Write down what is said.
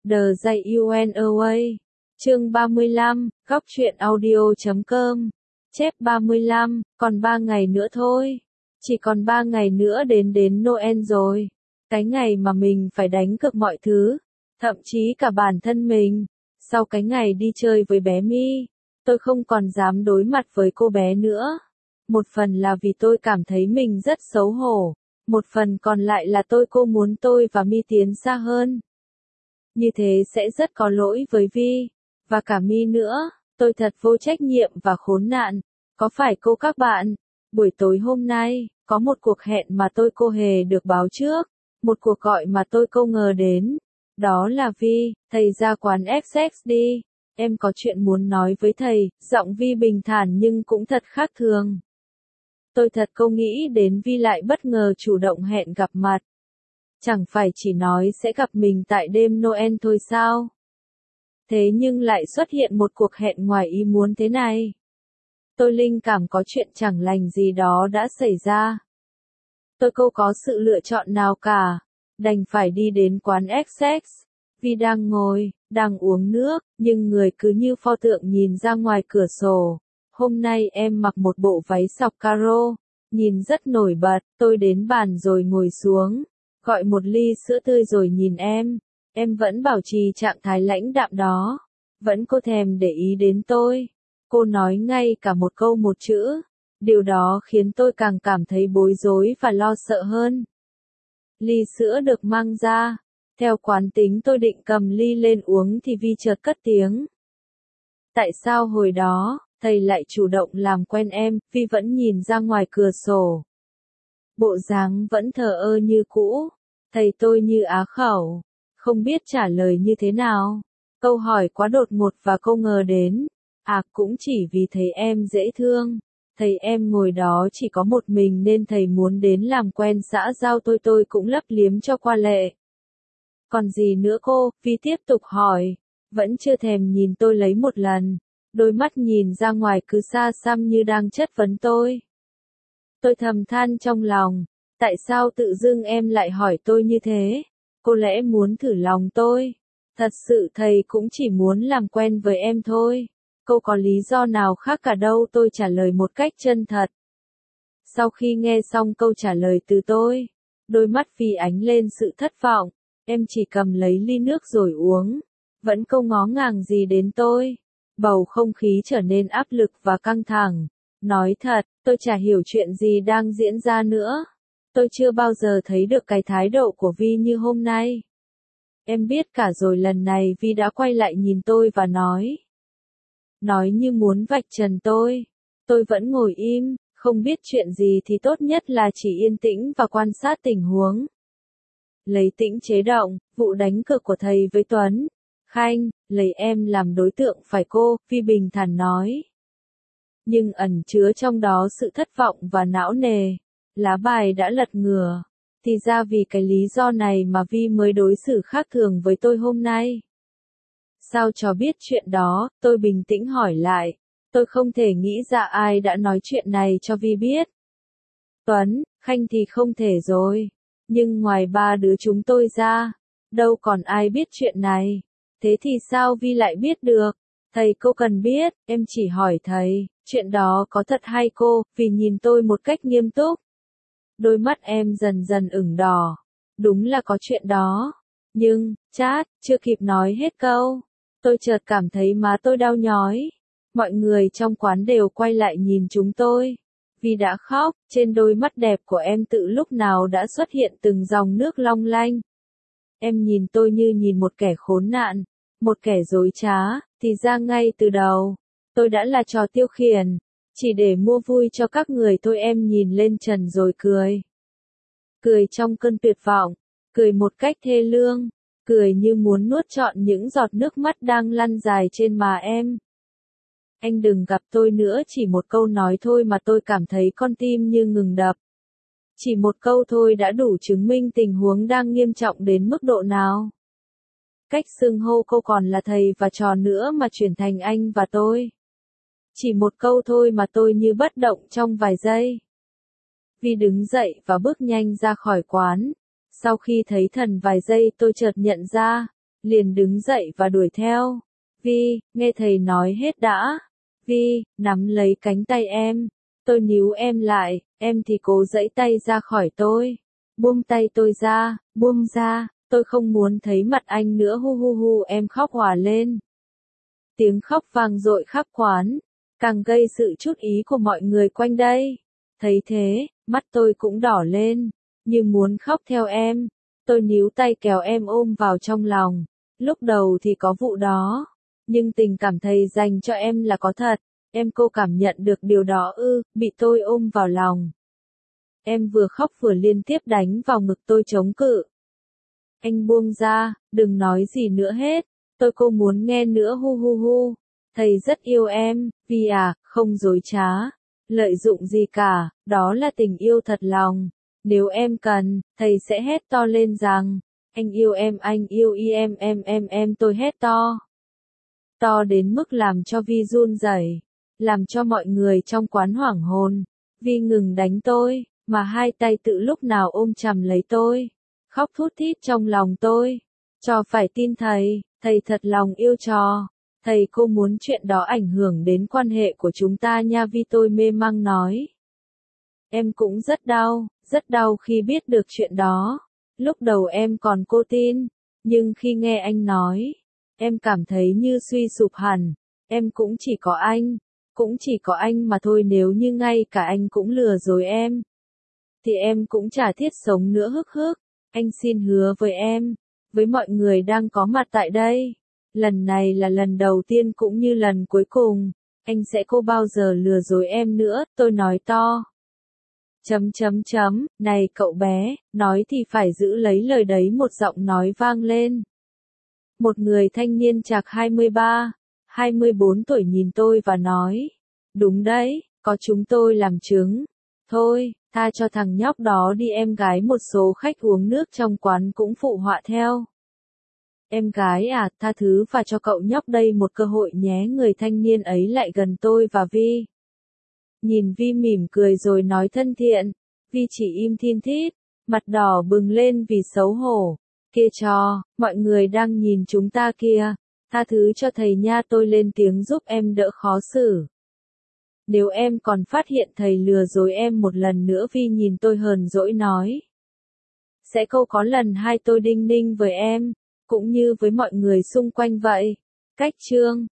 The Away. Chương 35, góc truyện audio.com. Chép 35, còn 3 ngày nữa thôi. Chỉ còn 3 ngày nữa đến Noel rồi. Cái ngày mà mình phải đánh cược mọi thứ, thậm chí cả bản thân mình. Sau cái ngày đi chơi với bé My, tôi không còn dám đối mặt với cô bé nữa. Một phần là vì tôi cảm thấy mình rất xấu hổ, một phần còn lại là cô muốn tôi và My tiến xa hơn. Như thế sẽ rất có lỗi với Vi, và cả My nữa. Tôi thật vô trách nhiệm và khốn nạn, có phải các bạn? Buổi tối hôm nay, có một cuộc hẹn mà cô hề được báo trước, một cuộc gọi mà tôi không ngờ đến. Đó là Vi, thầy ra quán XX đi, em có chuyện muốn nói với thầy. Giọng Vi bình thản nhưng cũng thật khác thường. Tôi thật không nghĩ đến Vi lại bất ngờ chủ động hẹn gặp mặt. Chẳng phải chỉ nói sẽ gặp mình tại đêm Noel thôi sao? Thế nhưng lại xuất hiện một cuộc hẹn ngoài ý muốn thế này. Tôi linh cảm có chuyện chẳng lành gì đó đã xảy ra. Tôi không có sự lựa chọn nào cả, đành phải đi đến quán XX. Vi đang ngồi, đang uống nước, nhưng người cứ như pho tượng nhìn ra ngoài cửa sổ. Hôm nay em mặc một bộ váy sọc caro, nhìn rất nổi bật. Tôi đến bàn rồi ngồi xuống, gọi một ly sữa tươi rồi nhìn em. Em vẫn bảo trì trạng thái lãnh đạm đó, vẫn không thèm để ý đến tôi. Cô nói ngay cả một câu một chữ, điều đó khiến tôi càng cảm thấy bối rối và lo sợ hơn. Ly sữa được mang ra, theo quán tính tôi định cầm ly lên uống thì Vi chợt cất tiếng. Tại sao hồi đó, thầy lại chủ động làm quen em? Vi vẫn nhìn ra ngoài cửa sổ. Bộ dáng vẫn thờ ơ như cũ, thầy tôi như á khẩu, không biết trả lời như thế nào. Câu hỏi quá đột ngột và không ngờ đến. Cũng chỉ vì thấy em dễ thương. Thầy em ngồi đó chỉ có một mình nên thầy muốn đến làm quen xã giao tôi cũng lấp liếm cho qua lệ. Còn gì nữa cô? Vi tiếp tục hỏi, vẫn chưa thèm nhìn tôi lấy một lần. Đôi mắt nhìn ra ngoài cứ xa xăm như đang chất vấn tôi. Tôi thầm than trong lòng, tại sao tự dưng em lại hỏi tôi như thế? Cô lẽ muốn thử lòng tôi? Thật sự thầy cũng chỉ muốn làm quen với em thôi. Cô có lý do nào khác cả đâu? Tôi trả lời một cách chân thật. Sau khi nghe xong câu trả lời từ tôi, đôi mắt Vi ánh lên sự thất vọng. Em chỉ cầm lấy ly nước rồi uống, vẫn không ngó ngàng gì đến tôi. Bầu không khí trở nên áp lực và căng thẳng. Nói thật, tôi chả hiểu chuyện gì đang diễn ra nữa. Tôi chưa bao giờ thấy được cái thái độ của Vi như hôm nay. Em biết cả rồi. Lần này Vi đã quay lại nhìn tôi và nói như muốn vạch trần tôi. Tôi vẫn ngồi im, không biết chuyện gì thì tốt nhất là chỉ yên tĩnh và quan sát tình huống. Lấy tĩnh chế động, vụ đánh cược của thầy với Tuấn Khanh, lấy em làm đối tượng phải cô, Vi bình thản nói. Nhưng ẩn chứa trong đó sự thất vọng và não nề. Lá bài đã lật ngửa. Thì ra vì cái lý do này mà Vi mới đối xử khác thường với tôi hôm nay. Sao cho biết chuyện đó? Tôi bình tĩnh hỏi lại. Tôi không thể nghĩ ra ai đã nói chuyện này cho Vi biết. Tuấn Khanh thì không thể rồi. Nhưng ngoài ba đứa chúng tôi ra, đâu còn ai biết chuyện này. Thế thì sao Vi lại biết được? Thầy cô cần biết, em chỉ hỏi thầy, chuyện đó có thật hay cô? Vi nhìn tôi một cách nghiêm túc. Đôi mắt em dần dần ửng đỏ. Đúng là có chuyện đó. Nhưng, chưa kịp nói hết câu, tôi chợt cảm thấy má tôi đau nhói. Mọi người trong quán đều quay lại nhìn chúng tôi. Vi đã khóc, trên đôi mắt đẹp của em từ lúc nào đã xuất hiện từng dòng nước long lanh. Em nhìn tôi như nhìn một kẻ khốn nạn, một kẻ dối trá. Thì ra ngay từ đầu, tôi đã là trò tiêu khiển, chỉ để mua vui cho các người thôi. Em nhìn lên trần rồi cười. Cười trong cơn tuyệt vọng, cười một cách thê lương, cười như muốn nuốt trọn những giọt nước mắt đang lăn dài trên má em. Anh đừng gặp tôi nữa. Chỉ một câu nói thôi mà tôi cảm thấy con tim như ngừng đập. Chỉ một câu thôi đã đủ chứng minh tình huống đang nghiêm trọng đến mức độ nào. Cách xưng hô cô còn là thầy và trò nữa mà chuyển thành anh và tôi. Chỉ một câu thôi mà tôi như bất động trong vài giây. Vi đứng dậy và bước nhanh ra khỏi quán. Sau khi thấy thần vài giây tôi chợt nhận ra, liền đứng dậy và đuổi theo. Vi, nghe thầy nói hết đã. Vi, nắm lấy cánh tay em. Tôi níu em lại, em thì cố giãy tay ra khỏi tôi. Buông tay tôi ra, buông ra, tôi không muốn thấy mặt anh nữa hu hu hu em khóc òa lên. Tiếng khóc vang dội khắp quán, càng gây sự chú ý của mọi người quanh đây. Thấy thế, mắt tôi cũng đỏ lên, như muốn khóc theo em. Tôi níu tay kéo em ôm vào trong lòng. Lúc đầu thì có vụ đó, nhưng tình cảm thầy dành cho em là có thật. Cô cảm nhận được điều đó ư? Bị tôi ôm vào lòng. Em vừa khóc vừa liên tiếp đánh vào ngực tôi chống cự. Anh buông ra, đừng nói gì nữa hết. Cô muốn nghe nữa hu hu hu. Thầy rất yêu em, Vi à, không dối trá, lợi dụng gì cả, đó là tình yêu thật lòng. Nếu em cần, thầy sẽ hét to lên rằng, anh yêu y em, tôi hét to. To đến mức làm cho Vi run rẩy, làm cho mọi người trong quán hoảng hồn. Vi ngừng đánh tôi, mà hai tay tự lúc nào ôm chầm lấy tôi, khóc thút thít trong lòng tôi. Trò phải tin thầy, thầy thật lòng yêu trò. Thầy cô muốn chuyện đó ảnh hưởng đến quan hệ của chúng ta nha Vi, tôi mê mang nói. Em cũng rất đau khi biết được chuyện đó. Lúc đầu em còn cố tin, nhưng khi nghe anh nói, em cảm thấy như suy sụp hẳn. Em cũng chỉ có anh mà thôi, nếu như ngay cả anh cũng lừa dối em, thì em cũng chả thiết sống nữa hức hức. Anh xin hứa với em, với mọi người đang có mặt tại đây, lần này là lần đầu tiên cũng như lần cuối cùng, anh sẽ không bao giờ lừa dối em nữa, tôi nói to. Này cậu bé, nói thì phải giữ lấy lời đấy, một giọng nói vang lên. Một người thanh niên chạc 23, 24 tuổi nhìn tôi và nói, đúng đấy, có chúng tôi làm chứng. Thôi, tha cho thằng nhóc đó đi. Em gái một số khách uống nước trong quán cũng phụ họa theo. Em gái à, tha thứ và cho cậu nhóc đây một cơ hội nhé. Người thanh niên ấy lại gần tôi và Vi. Nhìn Vi mỉm cười rồi nói thân thiện. Vi chỉ im thin thít, mặt đỏ bừng lên vì xấu hổ. Kia cho, mọi người đang nhìn chúng ta kìa. Tha thứ cho thầy nha, tôi lên tiếng giúp em đỡ khó xử. Nếu em còn phát hiện thầy lừa dối em một lần nữa, Vi nhìn tôi hờn dỗi nói. Sẽ có lần hai tôi đinh ninh với em, cũng như với mọi người xung quanh vậy. Cách chương